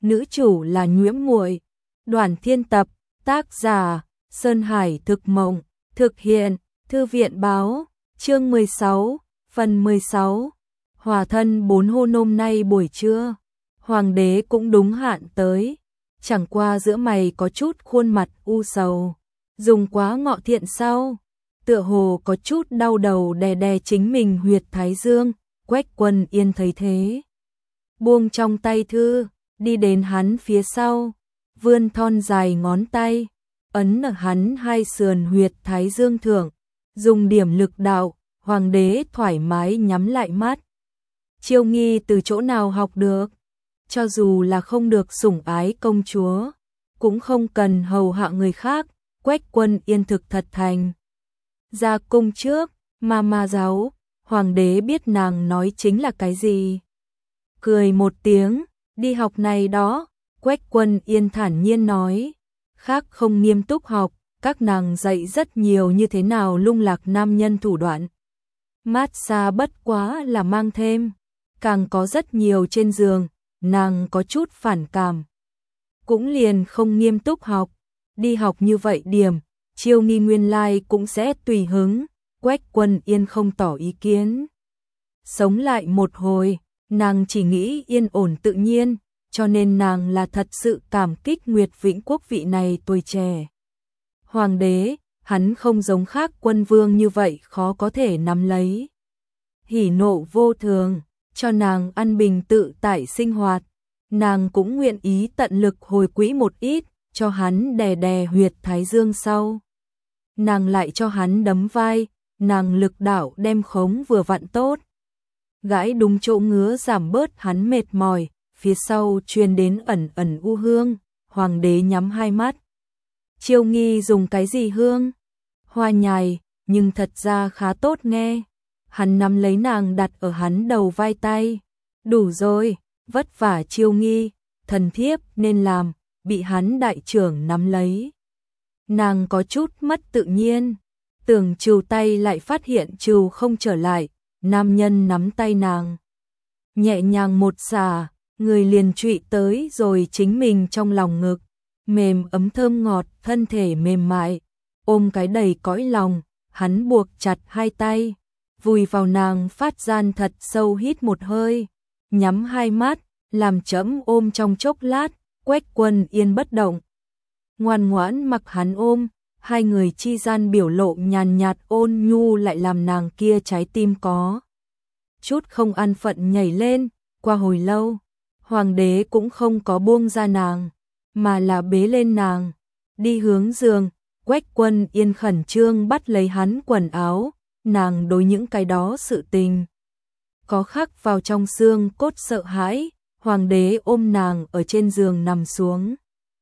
nữ chủ là Nhuễm Muội. Đoàn Thiên tập, tác giả Sơn Hải Thực Mộng, thực hiện Thư viện báo, chương 16, phần 16. Hòa thân 4 hôm nay buổi trưa, hoàng đế cũng đúng hạn tới, chẳng qua giữa mày có chút khuôn mặt u sầu, dùng quá ngọ thiện sau, tựa hồ có chút đau đầu đè đè chính mình huyệt thái dương. Quách Quân Yên thấy thế, buông trong tay thư, đi đến hắn phía sau, vươn thon dài ngón tay, ấn ở hắn hai sườn huyệt thái dương thượng, dùng điểm lực đạo, hoàng đế thoải mái nhắm lại mắt. Chiêu Nghi từ chỗ nào học được? Cho dù là không được sủng ái công chúa, cũng không cần hầu hạ người khác. Quách Quân Yên thực thật thành. Ra cung trước, ma giáo, hoàng đế biết nàng nói chính là cái gì. Cười một tiếng, đi học này đó. Quách Quân Yên thản nhiên nói, khác không nghiêm túc học, các nàng dạy rất nhiều như thế nào lung lạc nam nhân thủ đoạn. Mát xa bất quá là mang thêm, càng có rất nhiều trên giường, nàng có chút phản cảm. Cũng liền không nghiêm túc học, đi học như vậy điểm, Chiêu Nghi nguyên lai cũng sẽ tùy hứng. Quách Quân Yên không tỏ ý kiến. Sống lại một hồi, nàng chỉ nghĩ yên ổn tự nhiên, cho nên nàng là thật sự cảm kích Nguyệt Vĩnh Quốc vị này tuổi trẻ hoàng đế, hắn không giống khác quân vương như vậy khó có thể nắm lấy. Hỉ nộ vô thường, cho nàng an bình tự tại sinh hoạt, nàng cũng nguyện ý tận lực hồi quỹ một ít, cho hắn đè đè huyệt thái dương sau. Nàng lại cho hắn đấm vai, nàng lực đạo đem khống vừa vặn tốt. Gãi đúng chỗ ngứa giảm bớt hắn mệt mỏi, phía sau truyền đến ẩn ẩn u hương, hoàng đế nhắm hai mắt. Chiêu Nghi dùng cái gì hương? Hoa nhài, nhưng thật ra khá tốt nghe. Hắn nắm lấy nàng đặt ở hắn đầu vai tay. Đủ rồi, vất vả Chiêu Nghi, thần thiếp nên làm, bị hắn đại trưởng nắm lấy. Nàng có chút mất tự nhiên, tưởng trừ tay lại phát hiện trừ không trở lại, nam nhân nắm tay nàng. Nhẹ nhàng một xả, người liền trụy tới rồi chính mình trong lòng ngực, mềm ấm thơm ngọt, thân thể mềm mại, ôm cái đầy cõi lòng, hắn buộc chặt hai tay, vùi vào nàng phát gian thật sâu hít một hơi, nhắm hai mắt, làm chẫm ôm trong chốc lát. Quách Quân Yên bất động, ngoan ngoãn mặc hắn ôm, hai người chi gian biểu lộ nhàn nhạt ôn nhu lại làm nàng kia trái tim có chút không an phận nhảy lên. Qua hồi lâu, hoàng đế cũng không có buông ra nàng, mà là bế lên nàng, đi hướng giường. Quách Quân Yên khẩn trương bắt lấy hắn quần áo, nàng đối những cái đó sự tình có khắc vào trong xương cốt sợ hãi. Hoàng đế ôm nàng ở trên giường nằm xuống,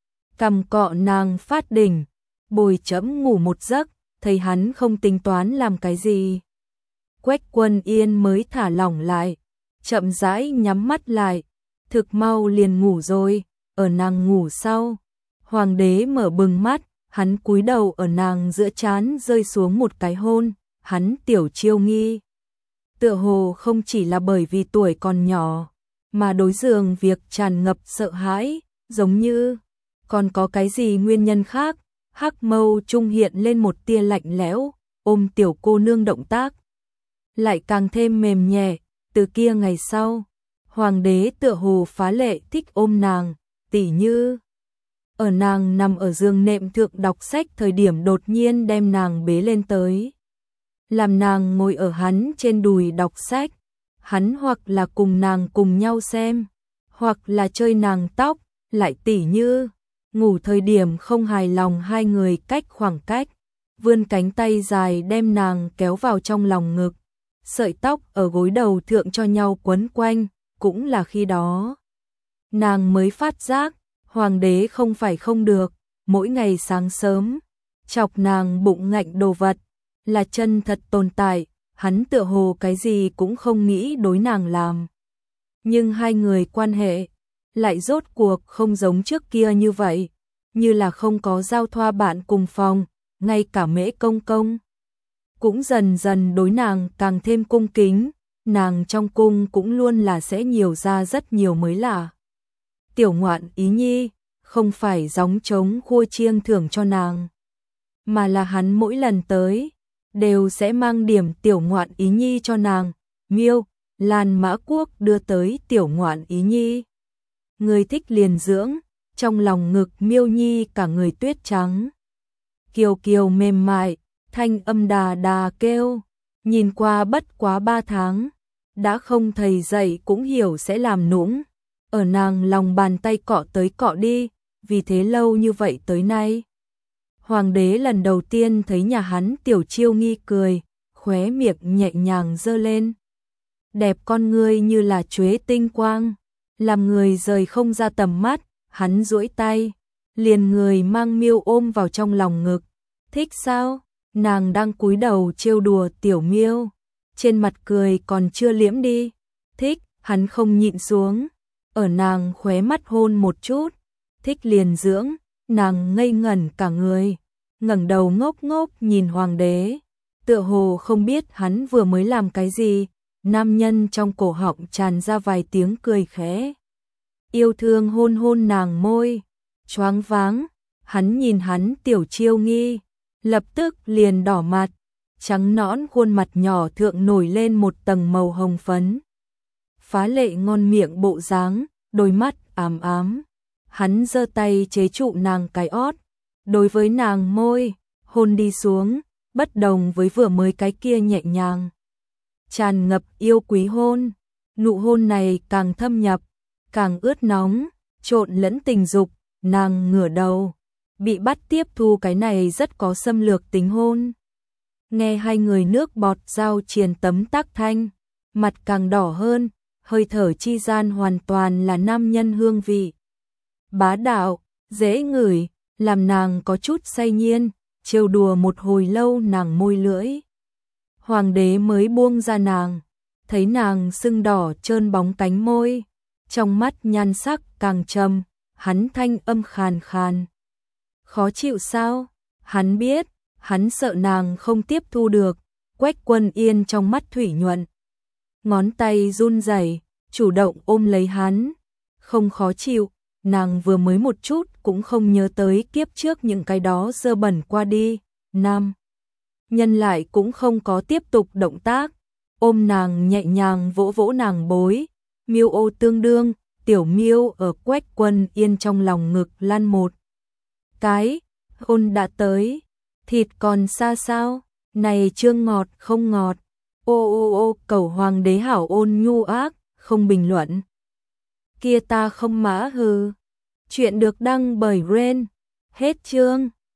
cằm cọ nàng phát đỉnh, bồi chẫm ngủ một giấc, thấy hắn không tính toán làm cái gì. Quách Quân Yên mới thả lỏng lại, chậm rãi nhắm mắt lại, thực mau liền ngủ rồi. Ở nàng ngủ sau, hoàng đế mở bừng mắt, hắn cúi đầu ở nàng giữa trán rơi xuống một cái hôn. Hắn tiểu Chiêu Nghi tựa hồ không chỉ là bởi vì tuổi còn nhỏ, mà đối giường việc tràn ngập sợ hãi, giống như còn có cái gì nguyên nhân khác. Hắc mâu trung hiện lên một tia lạnh lẽo, ôm tiểu cô nương động tác lại càng thêm mềm nhẹ. Từ kia ngày sau, hoàng đế tựa hồ phá lệ thích ôm nàng, tỉ như ở nàng nằm ở giường nệm thượng đọc sách thời điểm đột nhiên đem nàng bế lên tới, làm nàng ngồi ở hắn trên đùi đọc sách. Hắn hoặc là cùng nàng cùng nhau xem, hoặc là chơi nàng tóc, lại tỉ như ngủ thời điểm không hài lòng hai người cách khoảng cách, vươn cánh tay dài đem nàng kéo vào trong lòng ngực, sợi tóc ở gối đầu thượng cho nhau quấn quanh. Cũng là khi đó nàng mới phát giác, hoàng đế không phải không được, mỗi ngày sáng sớm chọc nàng bụng ngạnh đồ vật là chân thật tồn tại. Hắn tựa hồ cái gì cũng không nghĩ đối nàng làm, nhưng hai người quan hệ lại rốt cuộc không giống trước kia như vậy, như là không có giao thoa bạn cùng phòng. Ngay cả Mễ công công cũng dần dần đối nàng càng thêm cung kính, nàng trong cung cũng luôn là sẽ nhiều ra rất nhiều mới lạ. tiểu ngoạn ý nhi, không phải gióng trống khua chiêng thưởng cho nàng, mà là hắn mỗi lần tới, đều sẽ mang điểm tiểu ngoạn ý nhi cho nàng. Miêu, Lan Mã Quốc đưa tới tiểu ngoạn ý nhi. Người thích liền dưỡng, trong lòng ngực Miêu Nhi cả người tuyết trắng. Kiều kiều mềm mại, thanh âm đà đà kêu, nhìn qua bất quá 3 tháng, đã không thầy dạy cũng hiểu sẽ làm nũng, ở nàng lòng bàn tay cọ tới cọ đi, vì thế lâu như vậy tới nay. Hoàng đế lần đầu tiên thấy nhà hắn Tiểu Chiêu Nghi cười, khóe miệng nhẹ nhàng giơ lên. Đẹp con ngươi như là chuế tinh quang, làm người rời không ra tầm mắt, hắn duỗi tay, liền người mang Miêu ôm vào trong lòng ngực. Thích sao? Nàng đang cúi đầu trêu đùa Tiểu Miêu, trên mặt cười còn chưa liễm đi. Thích, hắn không nhịn xuống, ở nàng khóe mắt hôn một chút. Thích liền dưỡng, nàng ngây ngẩn cả người, ngẩng đầu ngốc ngốc nhìn hoàng đế, tựa hồ không biết hắn vừa mới làm cái gì. Nam nhân trong cổ họng tràn ra vài tiếng cười khẽ, yêu thương hôn hôn nàng môi, choáng váng. Hắn nhìn hắn Tiểu Chiêu Nghi, lập tức liền đỏ mặt, trắng nõn khuôn mặt nhỏ thượng nổi lên một tầng màu hồng phấn. Phá lệ ngon miệng bộ dáng, đôi mắt ám ám. Hắn giơ tay chế trụ nàng cái ót, đối với nàng môi, hôn đi xuống, bất đồng với vừa mới cái kia nhẹ nhàng. Tràn ngập yêu quý hôn, nụ hôn này càng thâm nhập, càng ướt nóng, trộn lẫn tình dục. Nàng ngửa đầu, bị bắt tiếp thu cái này rất có xâm lược tính hôn. Nghe hai người nước bọt giao triền tấm tắc thanh, mặt càng đỏ hơn, hơi thở chi gian hoàn toàn là nam nhân hương vị. Bá đạo, dễ ngửi, làm nàng có chút say nhiên, trêu đùa một hồi lâu nàng môi lưỡi. Hoàng đế mới buông ra nàng, thấy nàng sưng đỏ trơn bóng cánh môi, trong mắt nhan sắc càng trầm, hắn thanh âm khàn khàn. Khó chịu sao? Hắn biết, hắn sợ nàng không tiếp thu được. Quách Quân Yên trong mắt thủy nhuận, ngón tay run rẩy, chủ động ôm lấy hắn. Không khó chịu, nàng vừa mới một chút cũng không nhớ tới kiếp trước những cái đó dơ bẩn qua đi. Nam nhân lại cũng không có tiếp tục động tác, ôm nàng nhẹ nhàng vỗ vỗ nàng bối. Miêu ô tương đương, Tiểu Miêu ở Quách Quân Yên trong lòng ngực lăn một cái, hôn đã tới, thịt còn xa sao, này chưa ngọt không ngọt. Ô ô ô, cầu hoàng đế hảo ôn nhu ác, không bình luận. Kia ta không mã hừ. Chuyện được đăng bởi Ren. Hết chương.